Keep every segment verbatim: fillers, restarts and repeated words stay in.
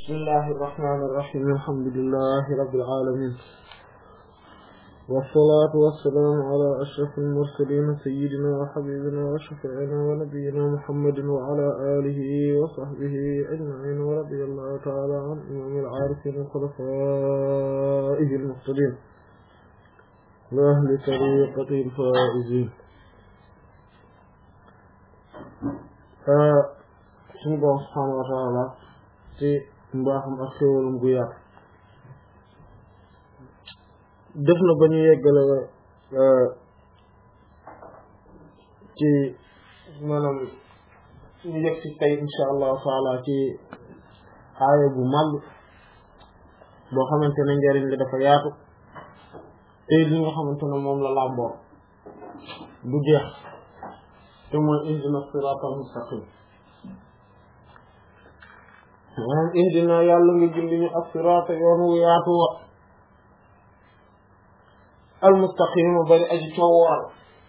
بسم الله الرحمن الرحيم الحمد لله رب العالمين والصلاة والسلام على أشرف المرسلين سيدنا وحبيبنا وشفيعنا ونبينا محمد وعلى آله وصحبه أجمعين ورضي الله تعالى عن إمام العارفين وخلفائه المهتدين وأهل طريقته الفائزين. suñu Boroom subhaanahu wa ta'aala ci mbaaxam ak xéewalam gu yaatu def na ba ñu yeggale ci maanaam ñu yegg ci tey insha allahu taala ci aaya bu màgg boo xamante ne njariñ li dafa yaatu te li nga xamante ne moom la làmboo du jeex te mooy ihdina siraatal mustaqim. maanaam ihdina yàlla nga gindi ñu as-siraata yoon wu yaatu wa al mustaqim bari aji coowooral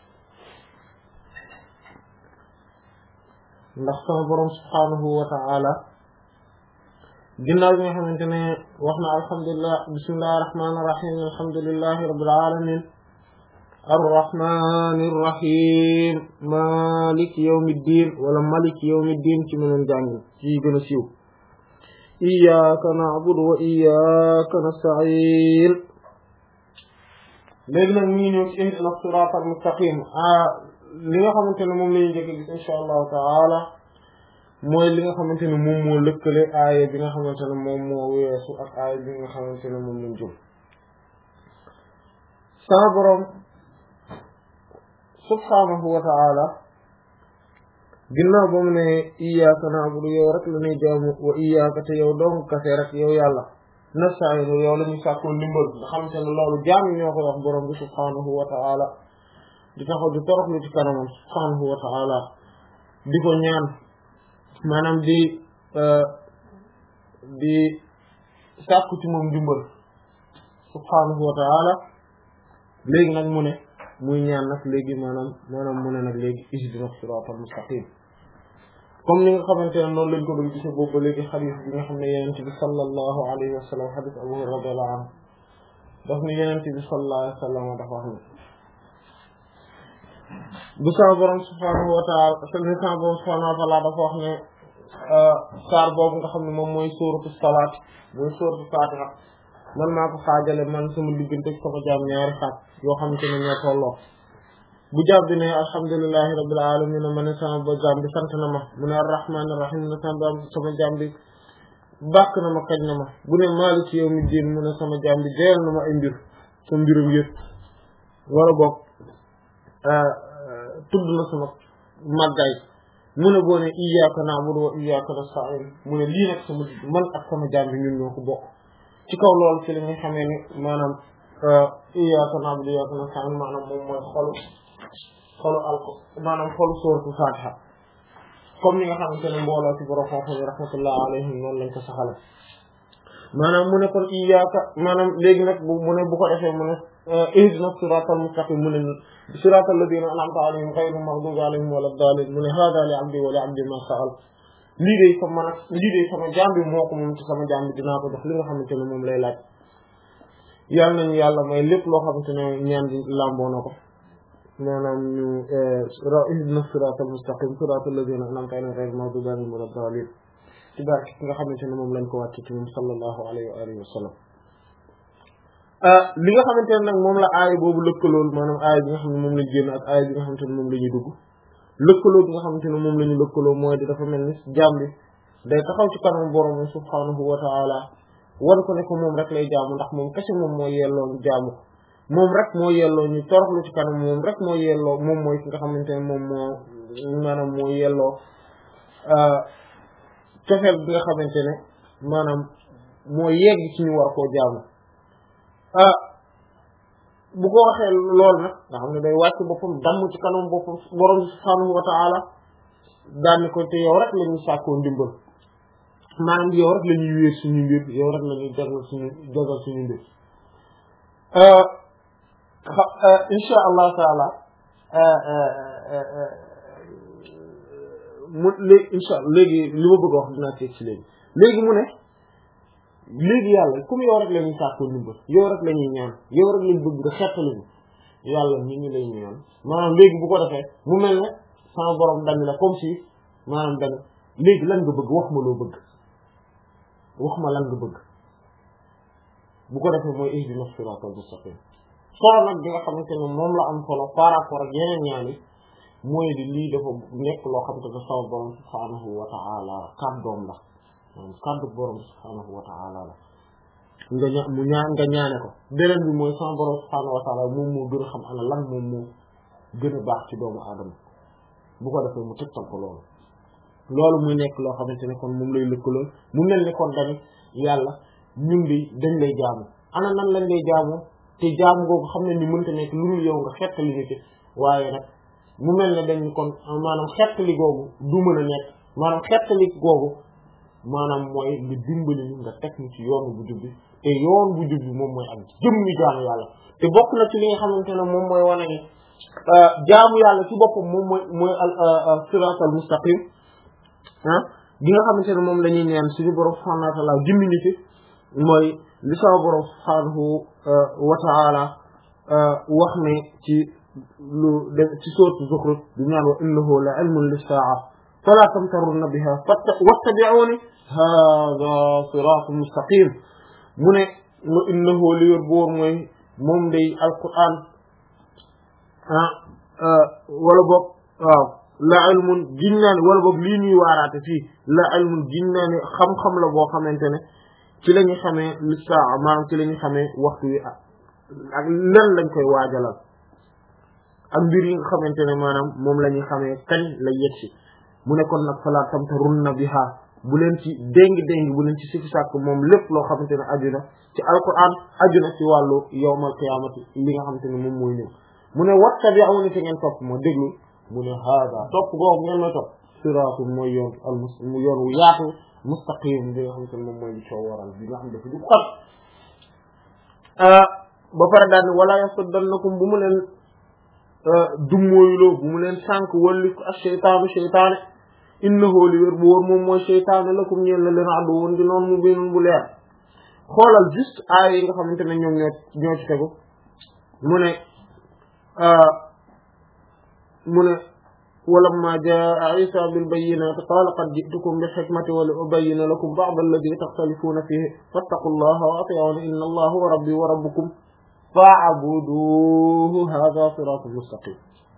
ndax sama borom subhaanahu wa ta'ala ginnaaw bi nga xamante ne wax na alhamdulillah bismillahi rahmaani rahiim alhamdulillahi rabbil alamin arrahmaani rrahiim maaliki yawmi ddiin wala maliki yawmi ddiin ci meneen jàng ci gën a siiw iyyaka na'budu wa iyyaka nasta'in. léegi nag mu ngi ñëw ci ihdina siraatal mustaqim ah li nga xamante ne moom la ñu njëkk gis insha allahu taala mooy li nga xamante ne moom moo lëkkale aaya bi nga xamante ne moom moo weesu ak aaya bi nga xamante ne moom lañ jëm. sama borom subhaanahu wa taala ginnaaw ba mu ne iyyaka na'budu yow rek la ñuy jaamu wa iyyaka te yow dong kase rek yow yàlla nasta'inu yow la ñuy sàkkoo ndimbal nga xamante ne loolu jaam ñoo koy wax borom bi subhaanahu wa ta'ala di taxaw di toroxlu ci kanamam subhaanahu wa ta'ala di ko ñaan maanaam di di sàkku ci moom ndimbal subhaanahu wa ta'ala. léegi nag mu ne muy ñaan nag léegi maanaam maanaam mu ne nag léegi ihdina siraatal mustaqim comme ni nga xamante ne noonu lañ ko doon gisee boobu ba léegi xadiis bi nga xam ne yonent bi sallallahu alayhi wa sallam xadiis Abu Hurayra radiyallahu anhu daf ni yonent bi sallallahu alayhi wa sallam dafa wax ni bu sama borom subhaanahu wa ta'ala ni sama borom subhaanahu wa ta'ala dafa wax ne saar boobu nga xam ne moom mooy suuratu salaat mooy suuratu faatiha man maa ko xaajale man sama diggante ak sama jaam ñaari xaaj yoo xamante ne ñoo tolloo bu jaam bi ne alhamdulillahi rabbil alamin ma ne sama ba jaam bi sant na ma mu ne arrahmanir rahim ne sama sama jaam bi bàkk na ma kañ na ma bu ne maliki yawmi diin mu ne sama jaam bi jeyal na ma ay mbir sa mbirum yëpp wala boog tudd na sama màggaay mu ne boo ne iyyaka na'budu wa iyyaka nasta'in mu ne lii nag sama man ak sama jaam bi ñun ñoo ko bokk. ci kaw loolu ci li nga xamee ni maanaam iyyaka na'budu wa iyyaka nasta'in maanaam moom mooy xolu xolu alko maanaam xolu sourate Fatiha comme ni nga xamante ne mbooloo ci borom xam-xam yi rahmatullah alayhim noonu lañ ko saxale maanaam mu ne kon iyyaka maanaam léegi nag bu mu ne bu ko defee mu ne ihdina siratal mustaqim mu ne siratal ladina an'amta alayhim ghayril maghdubi alayhim wala ddaalin mu ne hada li abdi wa li abdi ma sa'al lii de sama nag lii de sama jaam bi moo ko moom ci sama jaam bi dinaa ko jox li nga xamante ne moom lay laaj yàlla nañu yàlla may lépp loo xamante ne ñaan bi làmboo na ko maanaam ñu ihdina siraatal mustaqim siraatal lazina an'amta alayhim ghayril maghdubi alayhim wala ddaalin ci barke ki nga xamante ne moom lañ ko wàcc ci moom sallallahu alayhi wa alihi wa sallam. li nga xamante ne nag moom la aaya boobu lëkkalool maanaam aaya bi nga xam ne moom lañ génn ak aaya bi nga xamante ne moom la ñuy dugg lëkkaloo bi nga xamante ne moom la ñu lëkkaloo mooy di dafa mel ni jaam bi day taxaw ci kanam borom subhaanahu wa ta'ala wan ko ne ko moom rek lay jaamu ndax moom kese moom moo yelloo ñu jaamu ko moom rek moo yelloo ñu toroxlu ci kanam moom rek moo yelloo moom mooy ki nga xamante ne moom moo maanaam moo yelloo cofeel bi nga xamante ne maanaam moo yegg ci ñu war koo jaamu ah bu ko waxee loolu nag nga xam ne day wàcc boppam damm ci kanam boppam borom subhaanahu wa ta'ala daan ni ko te yow rek la ñuy sàkkoo ndimbal maanaam yow rek la ñuy wéer suñu mbir yow rek la ñuy jagal suñu jagal suñu mbir insha allah taala mu léegi insha allah léegi li ma bëgg a wax dinaa seet ci léegi léegi mu ne léegi yàlla comme yow rek la ñuy sàkku ndimbal yow rek la ñuy ñaan yow rek lañ bëgg nga xettali ñu yàlla ñi ngi lay ñaan maanaam léegi bu ko defee mu mel ne sama borom dañ la comme si maanaam dañ léegi lan nga bëgg wax ma loo bëgg wax ma lan nga bëgg bu ko defee mooy ihdina siratal mustaqim solo nag bi nga xamante ne moom la am solo par rapport ak yeneen ñaan yi mooy di lii dafa nekk loo xamante ne sama borom subhanahu wa ta'ala kàddoom la maanaam kàddu borom subhanahu wa ta'ala la nga ña mu ñaan nga ñaane ko beneen bi mooy sama borom subhanahu wa ta'ala moom moo gën a xam ana lan moom moo gën a baax ci doomu aadama bu ko defee mu tegtal ko loolu loolu muy nekk loo xamante ne kon moom lay lëkkaloo mu mel ni kon tamit yàlla ñun di dañ lay jaamu ana nan lañ lay jaamu te jaamu googu xam ne ni mënta nekk lu dul yow nga xettali ñu ci waaye nag mu mel ne dañ kon maanaam xettali googu du mën a nekk maanaam xettali googu maanaam mooy nga dimbali ñu nga teg ñu ci yoon bu jubbi te yoon bu jubbi moom mooy ak jëmmi jaamu yàlla te bokk na ci li nga xamante ne moom mooy wane ni jaamu yàlla ci boppam moom mooy mooy al siratal mustaqim ah gi nga xamante ne moom la ñuy ñaan suñu borom subhanahu wa ta'ala jëmmi ñu ci mooy li sama borom subhanahu wa ta'ala wax ne ci lu de ci sourate Zukhruf di ñaan wa innahu la ilmun lis-sa'a fala tamtarunna biha wattabi'uni hadha siratun mustaqim mu ne wa innahu li yor boor mooy moom day alquran ah wala boog waaw la ilmun giñ naa ne wala boog lii ñuy waaraate fii la ilmun giñ naa ne xam-xam la boo xamante ne ci la ñu xamee lis-sa'a maanaam ci la ñu xamee waxtu wi ak ak lan lañ koy waajalal ak mbir yi nga xamante ne maanaam moom la ñuy xamee kañ la yegsi mu ne kon nag falaa tamtarunna biha bu leen ci déngi déngi bu leen ci sikki sàkk moom lépp loo xamante ne aju na ci alquran aju na ci wàllu yawmal qiyaamati li nga xamante ne moom mooy ñëw mu ne wattabi'uni te ngeen topp moo déglu mu ne haada topp googu ngeen may topp siraatu mooy yoon al mus yoon wu yaatu mustaqim bi nga xamante ne moom mooy li soo waral bi nga xam dafa du xam ba pare daal ni wala yasuddannakum bu mu leen dummóoyuloo bu mu leen sànk walli ko ak seytaanu seytaane innahu li wér bu wóor moom mooy seytaane lakum ñeen la leen addu woon di noonu mu binun bu leer xoolal juste aaya yi nga xamante ne ñoom ñoo ñoo ci tegu mu ne mu ne walamma jaa isa bil bayyinati qala qad ji'tukum bil hikmati wa li ubayyina lakum ba'da alladhi takhtalifuna fihi fattaqullaha wa ati'uni inna allaha huwa rabbi wa rabbukum fa'buduhu hadha siratun mustaqim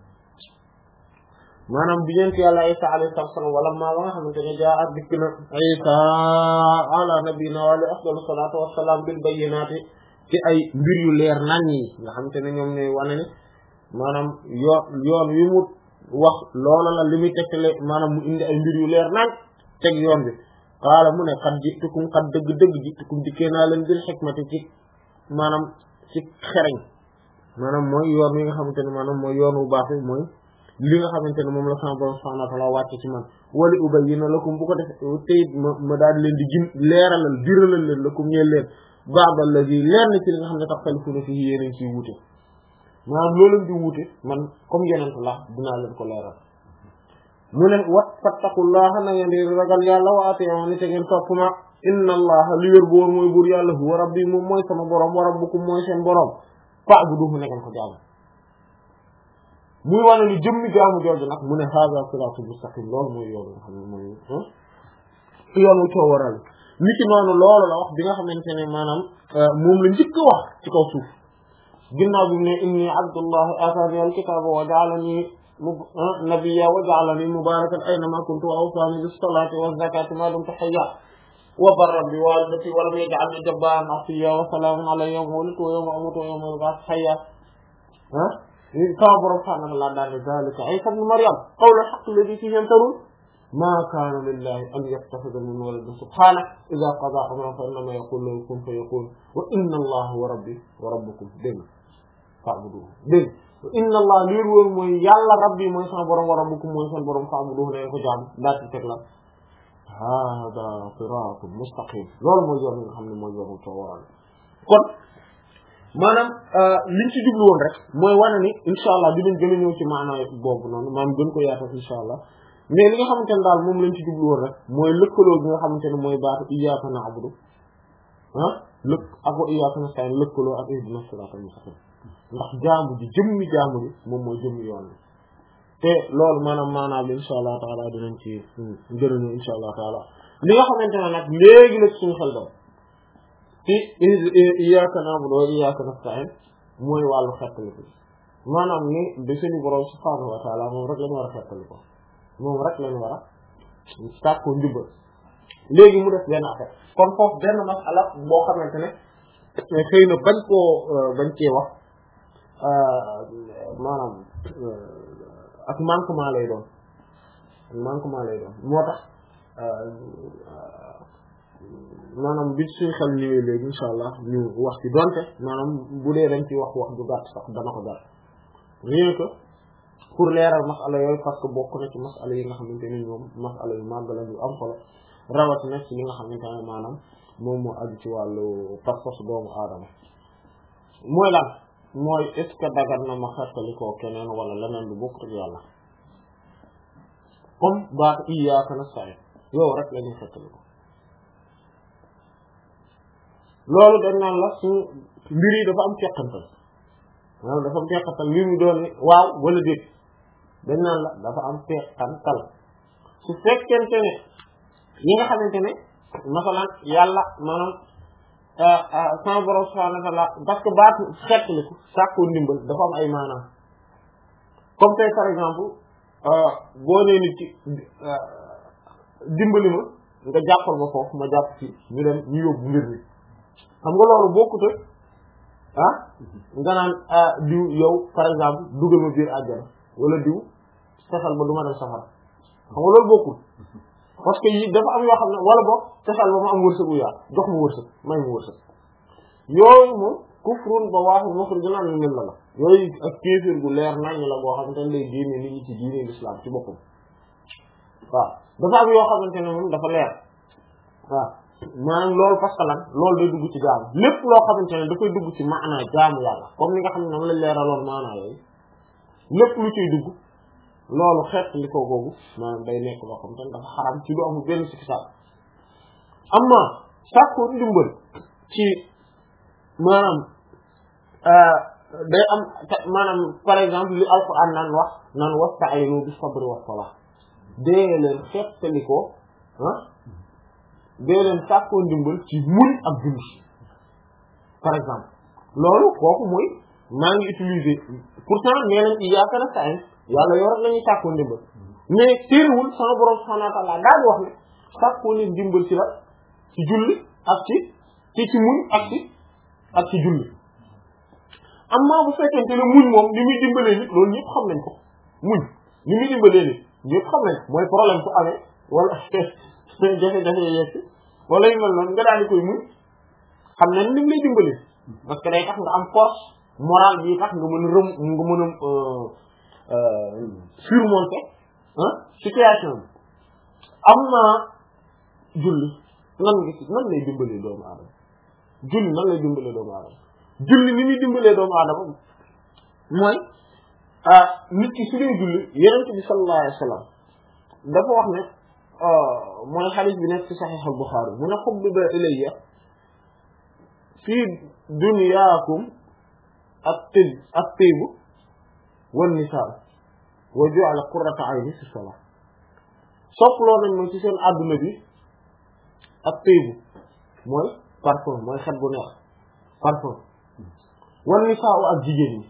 maanaam bi yonent yàlla Isa alayhi salaam wala maa ba nga xamante ne jaa ak dikk na Isa ala nabiyina wa alayhi afdalu salaatu wassalaam bil bayyinaati ci ay mbir yu leer nañ yi nga xamante ne ñoom ñooy wane ne maanaam yoon yoon wi mu wax loola la li muy tegtale maanaam mu indi ay mbir yu leer nañ teg yoon bi qaala mu ne qad ji'tukum qad dëgg-dëgg ji'tukum dikkee naa leen bil hikmati ci maanaam ci xereñ maanaam mooy yoon wi nga xamante ne maanaam mooy yoon wu baax mooy li nga xamante ne moom la sama borom subhanahu wa ta'ala wàcce ci man wali ubayyina lakum bu ko def teyit ma ma daal leen di gin leeralal biralal leen lakum ñeel leen ba'd allazi leer na ci li nga xam ne taxtalifuna fihi yéen ciy wuute maanaam loolu di wuute man comme yenent la dinaa leen ko leeral mu ne wat fattaqullaha na ngeen di ragal yàlla wa ati'uni te ngeen topp ma inna allaha li wér boor mooy buur yàlla huwa rabbi moom mooy sama borom wa rabbukum mooy seen borom fa'buduhu na ngeen ko jaamu muy wane ni jëmmi jaamu jooju nag mu ne hada siratul mustaqim loolu mooy yoon nga xam ne mooy yoon wu coo waral nit ki noonu loolu la wax bi nga xamante ne maanaam moom la njëkk wax ci kaw suuf ginnaaw bi mu ne inni abdullahi atani alkitaba wa ja'alani nabiyya wa ja'alani mubarakan aynama kuntu wa awsani bis salati wa zakati ma dumtu hayya wa barran bi walidati wa lam yaj'alni jabbaran asiya wa salamun alayya yawma wulidtu wa yawma amutu wa yawma ub'athu hayya sama borom subhanahu wa ta'ala daal zalika Isa ibn Maryam qawlu al-haqq alladhi fihi yamtarun ma kana lillahi an yattakhidha min waladin subhanahu idha qada amran fa innama yaqulu lahu kun fayakun wa inna allaha huwa rabbi wa rabbukum dégg fa'buduhu dégg wa inna allaha liir wóor mooy yàlla rabbi mooy sama borom wa rabbukum mooy seen borom fa'buduhu ne ko jaam daal ci teg la hada siratun mustaqim loolu mooy yoon nga xam ne mooy yoonu coo waral kon maanaam liñ ci jublu woon rek mooy wane ni incha allah dinañ gën a ñëw ci maanaam boobu noonu maanaam gën ko yaatal incha allah mais li nga xamante ne daal moom lañ ci jublu woon rek mooy lëkkaloo gi nga xamante ne mooy baatu iyyaaka na'budu ah lëkk ak wa iyyaaka nasta'iin lëkkaloo ak ihdina siraatal mustaqiim ndax jaamu ji jëmmi jaamu ji moom mooy jëmmi yoon bi te loolu maanaam maanaam insha allah taala dinañ ci njëriñu insha allah taala li nga xamante ne nag léegi la suñu xel doon ci iyyaaka na'budu wa iyyaaka nasta'iin mooy wàllu xettali ko maanaam ni de suñu borom subhaanahu wa taala moom rek lañu war a xettali ko moom rek lañu war a sàkkoo njubal léegi mu def benn affaire kon foofu benn masala boo xamante ne xëy na bañ koo bañ cee wax maanaam ak manquement lay doon manquement lay doon moo tax maanaam bi suñu xel ñëwee léegi insha allah ñu wax ci donte maanaam bu dee dañ ci wax wax ju gàtt sax dana ko gàtt rien que pour leeral masala yooyu parce que bokk na ci masala yi nga xamante ni ñoom masala yu màgg la yu am solo rawatina ci li nga xamante ne maanaam moom moo aju ci wàllu pas-pas doomu aadama mooy lan mooy est ce que dagat na ma xettalikoo keneen wala leneen lu bokk ak yàlla comme baat iyyaaka nasta'iin yow rek la ñuy xettaliko loolu dañ naan la suñu mbir yi dafa am teqantal maanaam dafa am teqantal mbir mi doon ni waaw wala déet dañ naan la dafa am teqantal su fekkente ne ñi nga xamante ne masalan yàlla maanaam sama borom subhaanahu wa ta'aala parce que baatu xettaliku sàkkoo ndimbal dafa am ay maanaam comme tey par exemple boo nee nit ci dimbali ma nga jàppal ma foofu ma jàpp ci ñu dem ñu yóbbu mbir mi xam nga loolu bokkut ak ah nga naan diw yow par exemple dugal ma biir àjjana wala diw safal ba du ma dem safara xam nga loolu bokkul parce que yi dafa am yoo xam ne wala boog safal ba ma am wërsëgu yaa jox ma wërsëg may ma wërsëg yooyu moom kufrun ba waaxu muxrijun minal milla la yooyu ak kéefër gu leer nañ la boo xamante ne lay génne nit ñi ci diine l'islam ci boppam waaw dafa am yoo xamante ne moom dafa leer waaw maanaam loolu parce que lan loolu day dugg ci jaamu lépp loo xamante ne dafay dugg ci maanaa jaamu yàlla comme ni nga xam ne noonu lañ leeraloon maanaa yooyu lépp lu ciy dugg loolu xeet li ko googu maanaam day nekk loo xamante ne dafa xaram ci lu amul benn sikki sàkk am na sàkkoo ndimbal ci maanaam day am maanaam par exemple li alquran naan wax naan wasta'inu bis sabri was salah dee leen xettalikoo ah dee leen sàkkoo ndimbal ci muñ ak julli par exemple loolu kooku mooy maa ngi utiliser pourtant nee nañ iyyaaka nasta'iin yàlla yoo rek la ñuy sàkkoo ndimbal mais téerewul sama borom subhaanahu wa ta'aala daal di wax ne sàkkoo leen ndimbal ci la ci julli ak ci ci ci muñ ak ci ak ci julli amma bu fekkente ne muñ moom ni muy dimbalee nit loolu ñëpp xam nañ ko muñ ni muy dimbalee nit ñëpp xam nañ mooy problème su amee wala jafe-jafe yegg wala yu mel noonu nga daal di koy muñ xam nañ ni mu lay dimbalee parce que day tax nga am force morale bi tax nga mën a rëm nga mën a surmonter ah situation bi am naa julli nan nga ci nan lay dimbalee doomu aadama julli nan lay dimbalee doomu aadama julli ni muy dimbalee doomu aadama mooy nit ki su dee julli yonent bi sallallahu alayhi wa sallam dafa wax ne mooy xadiis bi nekk ci Sahih al-Bukhari mu ne hubbiba ilayya fii dunyaakum at-tib at-tib wan-nisaa wa ju'ila qurratu ayni fi salaat soppaloo nañ moom ci seen adduna bi at-tib mooy parfum mooy xet bu neex parfum wan-nisaa ak jigéen ñi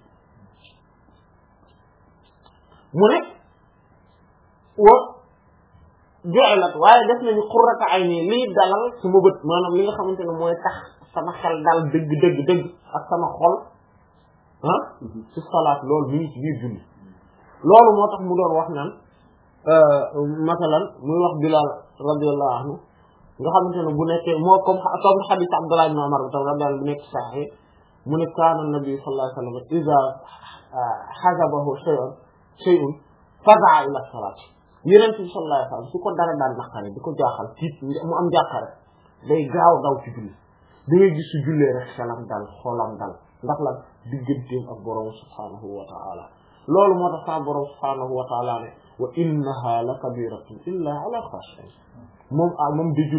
mu ne wa ju'ilat waaye def nañu qurratu ayni lii dalal sama bët maanaam li nga xamante ne mooy tax sama xel dal dëgg dëgg dëgg ak sama xol ah ci salaat loolu mi ngi ci biir julli loolu moo tax mu doon wax naan masalan muy wax Bilal radiyallahu anhu nga xamante ne bu nekkee moo comme comme hadith Abdullah ibn Umar tam radiyallahu bu nekk sahih mu ne kaana nabi sallallahu alayhi wa sallam iza hazabahu shay'un shay'un faza'a ila salaat Yonent bi sallallahu alayhi wa sallam su ko dara daan naqare di ko jaaxal tiit mu am jàkkare day gaaw daw ci julli da ngay gis su jullee rek xelam dal xolam dal ndax la digganteem ak borom subhaanahu wa ta'ala loolu moo tax sa borom subhaanahu wa ta'ala ne wa innaha la kabiratun illa ala khashi'in moom ah moom di julli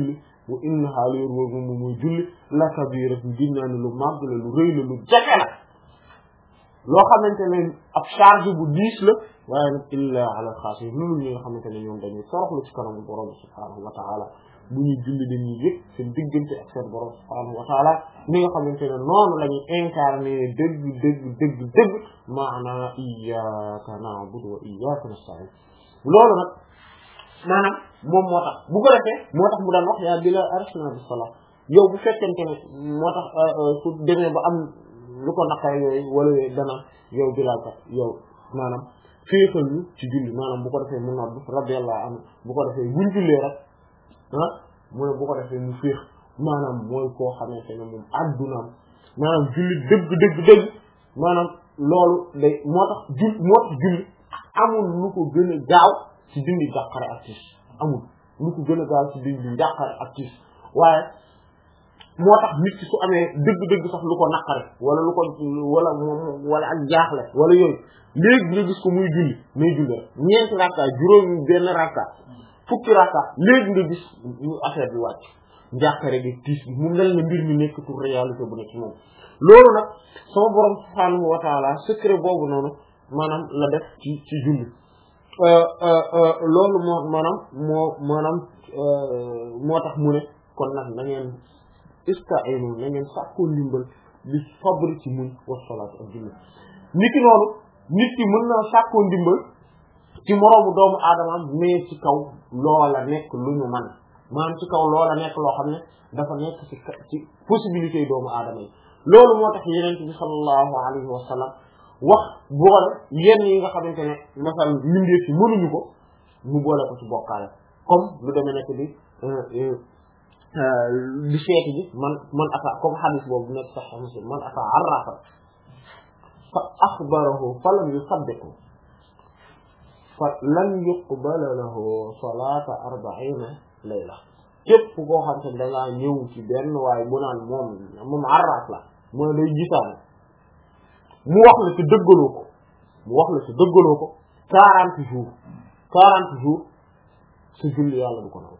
wa innaha leer woogu moom mooy julli la kabira gin naa ne lu màgg la lu rëy la lu jafe la loo xamante ne ab charge bu diis la waaye nag illa ala xaasi loolu ñi nga xamante ne ñoom dañuy toroxlu ci kanamu borom subhaanahu wa taala bu ñuy julli dañuy yëg seen diggante ak seen borom subhaanahu wa taala ni nga xamante ne noonu la ñuy incarné dëgg dëgg dëgg dëgg maanaa iyyaka na'budu wa iyyaka nasta'in loolu nag maanaam moom moo tax bu ko defee moo tax mu daan wax yaa Bilaal arshina bis salaa yow bu fekkente ne moo tax su demee ba am lu ko naqare yooyu wala yooyu dana yow Bilaal kat yow maanaam féexal ñu ci julli maanaam bu ko defee mu nodd radiyallahu anhu bu ko defee buñ jullee rek ah mu ne bu ko defee mu féex maanaam mooy koo xamante ne moom addunaam maanaam julli dëgg dëgg dëgg maanaam loolu day moo tax jull moo tax julli amul lu ko gën a gaaw ci dindi jàqare ak tiis amul lu ko gën a gaaw ci dindi jàqare ak tiis waaye moo tax nit ki su amee dëgg-dëgg sax lu ko naqare wala lu ko wala wala ak jaaxle wala yooyu léegi nga gis ko muy julli muy julli rek ñeenti rakka juróomi benn rakka fukki rakka léegi nga gis affaire bi wàcc njàqare gi tiis bi mu mel ne mbir mi nekkatul réalité bu nekk ci moom loolu nag sama borom subhaanahu wa taala secret boobu noonu maanaam la def ci ci julli loolu moo maanaam moo maanaam moo tax mu ne kon nag na ngeen ista'inu na ngeen sàkkoo ndimbal bi sabri ci muñ wa salaat ak julli nit ki noonu nit ki mën na sàkkoo ndimbal ci moroomu doomu aadama mais ci kaw loola nekk lu ñu man maanaam ci kaw loola nekk loo xam ne dafa nekk ci ci possibilité yi doomu aadama yi loolu moo tax yeneen bi sallallahu alayhi wa sallam wax boole yenn yi nga xamante ne masal mbindeef ci mënuñu ko ñu boole ko ci bokkaale comme lu demee nekk di di seeti ji man man ata comme hadith boobu nekk sax Muslim man ata arrafa fa akhbarahu fa lam yusaddiqhu fa lam yuqbala lahu salata arba'ina layla képp koo xam te da ngaa ñëw ci benn waaye bu naan moom moom arraf la mooy day gisaane mu wax la ci dëggaloo ko mu wax la ci dëggaloo ko quarante jours quarante jours sa julli yàlla du ko nangu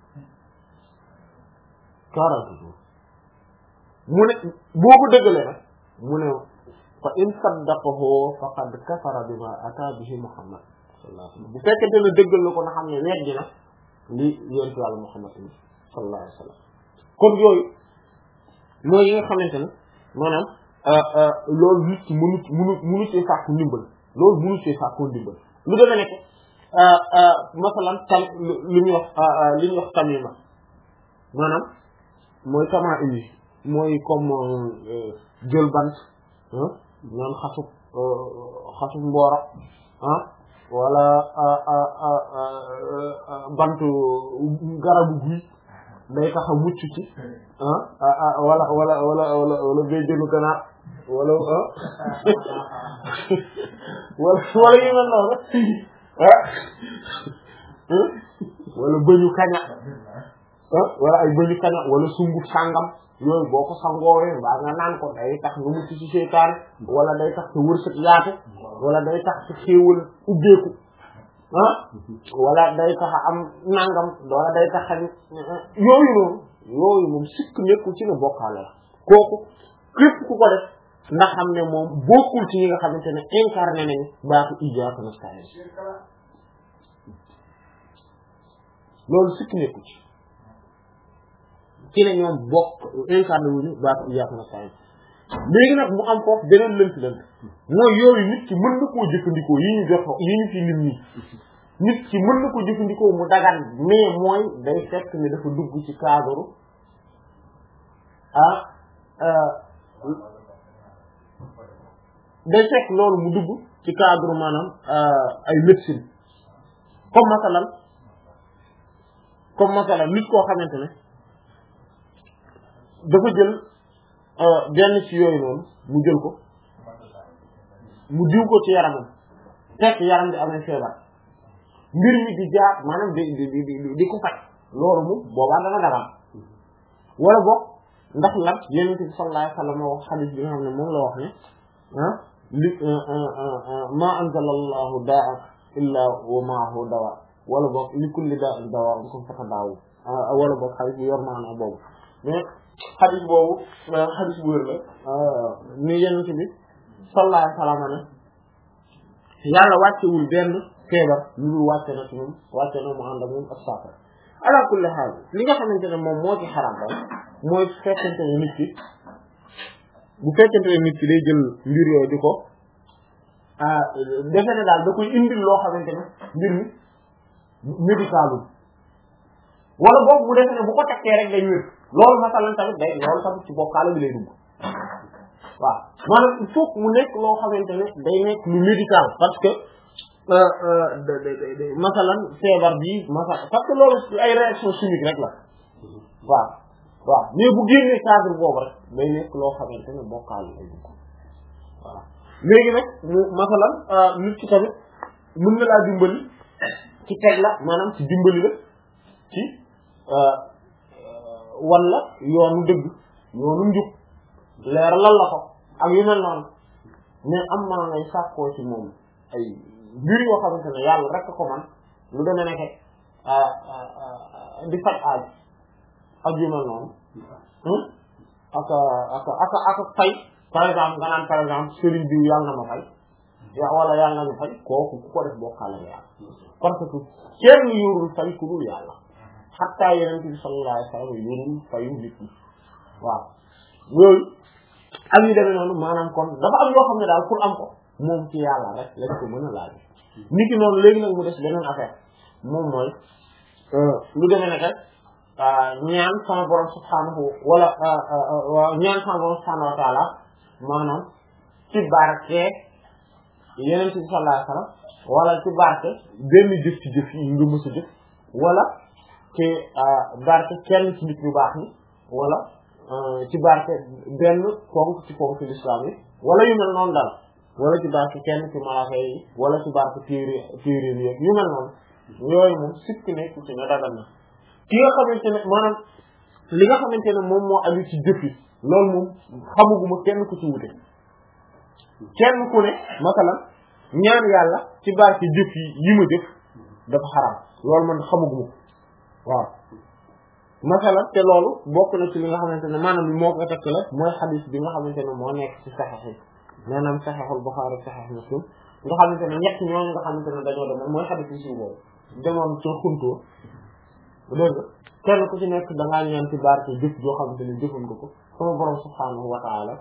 quarante jours mu ne boo ko dëggalee nag mu ne fa in saddaqahu faqad kafara bima ata bihi Muhammad sallallahu alayhi wa sallam bu fekkente ne dëggal na ko na xam ne weddi na li yonent Yàlla Muhammad sallallahu alayhi wa sallam kon yooyu mooy yi nga xamante ne maanaam loolu nit ci mënu mënu mënu cee sàkku ndimbal loolu mënu cee sàkku ndimbal lu demee nekk masalan tam li ñuy wax li ñuy wax tamima maanaam mooy tamaa yi mooy comme jël bant naan xasub xasub mboora ah wala bantu garabu guy day tax a mucc ci ah wala wala wala wala wala béjjënu ganaar wala ah wala wala yu mel noonu ah wala bëñu kaña ah wala ay bëñu kaña wala sunguf sàngam yooyu boo ko sangoowee mbaa nga naan ko day tax nga mucc ci seytaan wala day tax sa wërsëg yaatu wala day tax sa xéewal ubbeeku ah wala day tax a am nangam wala day tax a yooyu noonu yooyu moom sikk nekkul ci ne bokkaale la kooku képp ku ko def ndax xam ne moom bokkul ci ñi nga xamante ne incarné nañu baatu iyyaaka nasta'iin loolu sikk nekkul ci ci ne ñoom bokk incarné wuñu baatu iyyaaka nasta'iin léegi nag mu am foofu beneen lënt lënt mooy yooyu nit ki mën na koo jëfandikoo yi ñu jox yi ñu fi lim nii nit ki mën na ko jëfandikoo mu dagan mais mooy day fekk ne dafa dugg ci cadre ah day fekk loolu mu dugg ci cadre maanaam ay médecine comme masalan comme masalan nit koo xamante ne dafa jël benn ci yooyu noonu mu jël ko mu diw ko ci yaramam fekk yaram bi amee feebar mbir mi di jaar maanaam di di di di ko faj loolu moom boobaa dana dagal wala boog ndax lan Yonent bi sallallahu alayhi wa sallam wax xadiis bi nga xam ne moom la wax ne ah li ma anzala Allahu daa'an illa wa ma'ahu dawa wala boog li kulli daa'in dawa ko fata daawu wala boog xadis bu yor maanaam boobu mais xadis boobu xadis bu wér la ni yenent bi sallallahu alayhi wa sallam ne yàlla wàccewul benn feebar lu dul wàcce na ci moom wàcce na mu ànd ak moom ak saafara ala kulli xaal li nga xamante ne moom moo ci xaraam daal mooy fekkente ne nit ki bu fekkente ne nit ki day jël mbir yooyu di ko defe ne daal da koy indil loo xamante ne mbir mi médicalul wala boobu mu defe ne bu ko tekkee rek day wér loolu masalan tamit day loolu tamit ci bokkaale bi lay dugg waaw maanaam il faut mu nekk loo xamante ne day nekk lu médical parce que masalan feebar bi masalan parce que loolu ay réaction chimique rek la waaw waaw mais bu génnee cadre boobu rek day nekk loo xamante ne bokkaale lay dugg voilà léegi nag mu masalan nit ki tamit mën na laa dimbali ci teg la maanaam ci dimbali la ci wala yoonu dëgg yoonu njub leeralal la ko ak yu mel noonu mais am maa ngay sàkkoo ci moom ay mbir yoo xamante ne yàlla rek ko man lu demee nekk di faj aaj ak yu mel noonu ak ak ak ak fay par exemple nga naan par exemple sëriñ bi yàlla na ma fay wala yàlla na ma fay kooku ku ko def bokkaale nga yàlla parce que kenn yorul fay ku dul yàlla xataa yeneen bi sallallahu alayhi wa sallam yorul fayu nit ñi waaw yooyu ak yu demee noonu maanaam kon dafa am yoo xam ne daal pour am ko moom ci yàlla rek lañ ko mën a laaj nit ki noonu léegi nag mu des beneen affaire moom mooy lu demee ne rek ñaan sama borom subhanahu wala ñaan sama borom subhanahu wa taala maanaam ci barke yeneen bi sallallahu alayhi wa sallam wala ci barke benn jëf ci jëf yi nga mës a jëf wala ci barke kenn ci nit ñu baax ni wala ci barke benn fonk ci fonk ci l'islam yi wala yu mel noonu daal wala ci barke kenn ci malaaka yi wala ci barke téere téere yi yu mel noonu yooyu moom sikk nekk ci ne dagal na ki nga xamante ne maanaam li nga xamante ne moom moo aju ci jëf yi loolu moom xamuguma kenn ku ci wute kenn ku ne masalan ñaan yàlla ci barke jëf yi yi ma jëf dafa xaraam loolu man xamuguma waaw masalan te loolu bokk na ci li nga xamante ne maanaam li moo ko tekk la mooy xadis bi nga xamante ne moo nekk ci saxiix yi maanaam saxiixul Buxaari saxiix Muslim nga xamante ne ñett ñooñu nga xamante ne dañoo demoon mooy xadis yi si boobu demoon ca xuntoo dégg nga kenn ku ci nekk da ngaa ñaan ci barke jëf joo xamante ne jëfoon nga ko sama borom subhaanahu wa taala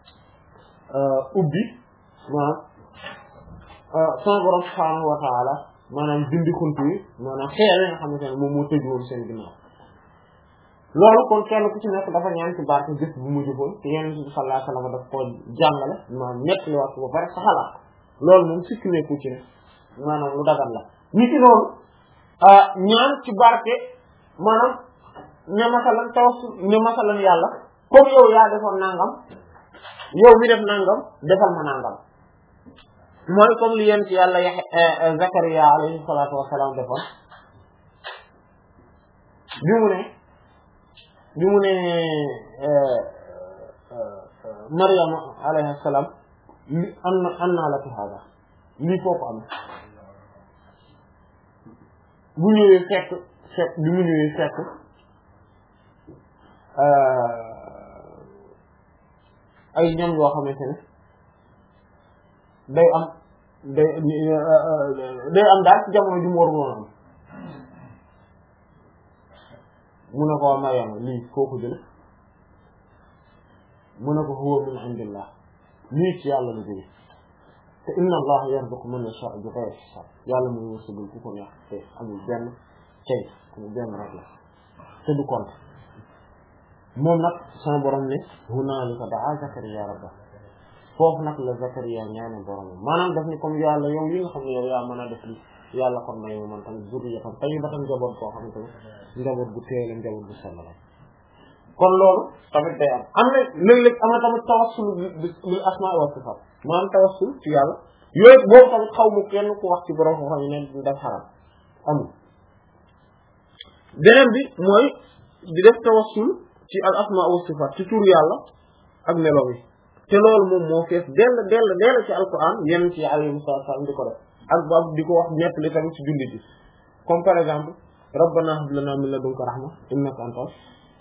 ubbi maanaam sama borom subhaanahu wa taala maanaam dindi xuntu yi maanaam xeer yi nga xamante ne moom moo tëj woon seen ginnaaw loolu kon kenn ku ci nekk dafa ñaan ci barke jëf bu mu jëfoon te Yonent bi sallallahu alayhi wa sallam daf koo jàngale maanaam ñett li wax ba pare saxalaat loolu moom sikki nekku ci ne maanaam lu dagan la nit ki noonu ñaan ci barke maanaam ne masalan tawassul ne masalan yàlla comme yow yaa defoon nangam yow mi def nangam defal ma nangam mooy comme li yéen ci yàlla yaxe Zakariya alayhi salaatu wassalaam defoon bi mu ne bi mu ne Maryam alayhi salaam li an anna laki hada lii foofu am bu ñëwee fekk fekk bi mu ñëwee fekk ay ñam yoo xamante ne day am day day am daal ci jamono ju mu war woon am mu ne ko waa Maryam lii foo ko jële mu ne ko huwa min indillah lii ci yàlla la jóge te inna allah yarzuqu man yasha'u bi ghayri hisab yàlla muy wërsëgal ku ko neex te amul benn cey amul benn rek la te du compte moom nag sama borom ne hunaalika daa Zakariya rabba foofu nag la Zakariya ñaane borom maanaam daf ni comme yàlla yow yi nga xam ne yow yaa mën a def li yàlla kon may man tamit zurriyatan tayyibatan njaboot koo xamante ne njaboot gu teele njaboot gu sell la kon loolu tamit day am am na léeg-léeg am na tamit tawassul bil asmaa wa sifaat maanaam tawassul ci yàlla yooyu boobu tamit xaw mu kenn ku wax ci borom ko xam ne daf xaram amul beneen bi mooy di def tawassul ci al asmaa wa sifaat ci tur yàlla ak melo yi te loolu moom moo fees dell dell dell ci alquran yenn ci alayhi salaam di ko def ak ba di ko wax ñett li tamit ci jullit bi comme par exemple rabbana hab lana min ladunka rahma innaka antas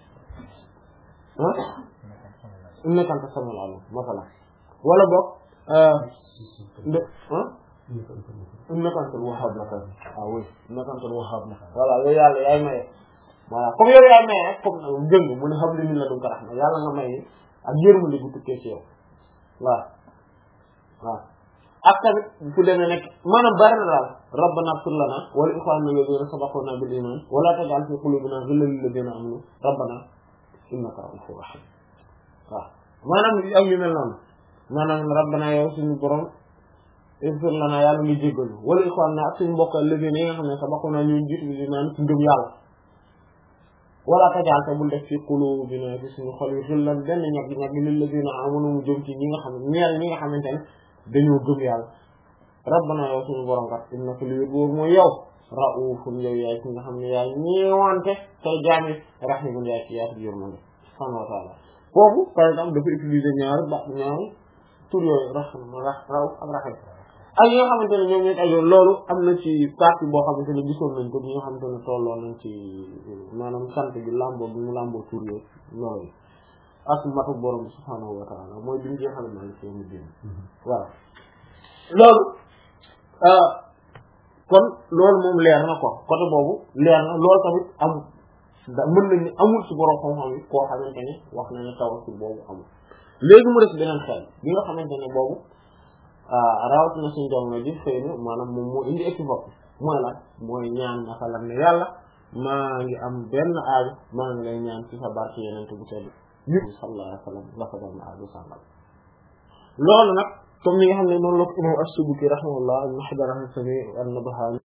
ah innaka antas samiul alim masala wala boog de ah innaka antal wahhab naka ah oui innaka antal wahhab naka voilà yow yàlla yaay maye voilà comme yow yaay maye rek comme jëng mu ne hab lana min ladunka rahma yàlla nga may ak yërmande gu tukkee ci yow waaw waaw ak tamit fu demee nekk maanaam bari na daal rabbana ighfir lana wa li ikhwanina alladhina sabaquna bil iman wa la taj'al fi qulubina ghillan lil ladhina amanu rabbana innaka ra'ufur rahim waaw maanaam ak yu mel noonu maanaam rabbana yow suñu borom ighfir lana yàlla ngi jéggal wa li ikhwanina ak suñu mbokk alladhina yi nga xam ne sabaquna ñu jiitu bil iman ci ngëm yàlla wala taj'al te bul def fi qulubina fi suñu xol yi ghillan benn ñag ñag lil ladhina amanu mu jëm ci ñi nga xam ne ñeel ñi nga xamante ne dañoo gëm yàlla rabbana yow suñu borom kat innaka li wóor mooy yow raufun yow yaay ki nga xam ne yaay ñeewante say jaami rahimun yaay ci yaatu yërmande subhanahu wa ta'ala foofu par exemple dafa utiliser ñaari ba ñaari tur yooyu rahim rauf ak rahim ak yi nga xamante ne ñoom ñooy ajoon loolu am na ci partie boo xamante ne gisoon nañ ko bi nga xamante ne tolloo nañ ci maanaam sant bi lamboo bi mu lamboo tur yooyu loolu ak matu borom bi subhaanahu wa ta'ala mooy bi ñu jeexal maa ngi seen diin waaw loolu kon loolu moom leer na ko côté boobu leer na loolu tamit am da mën nañ ni amul ci borom xam-xam yi koo xamante ne wax na ne tawassul boobu amul léegi mu def beneen xel bi nga xamante ne boobu rawatina suñu jamono ji xëy na maanaam moom moo indi équivoque mooy lan mooy ñaan masalan ne yàlla maa ngi am benn aajo maa ngi lay ñaan ci sa barke yeneen bu tedd bi sallallahu alayhi wa sallam la fa doon aajo sàngal loolu nag comme ni nga xam ne noonu la ko imam as-Subuki rahimahullah ibn Hajar al-Haythami an-Nabhani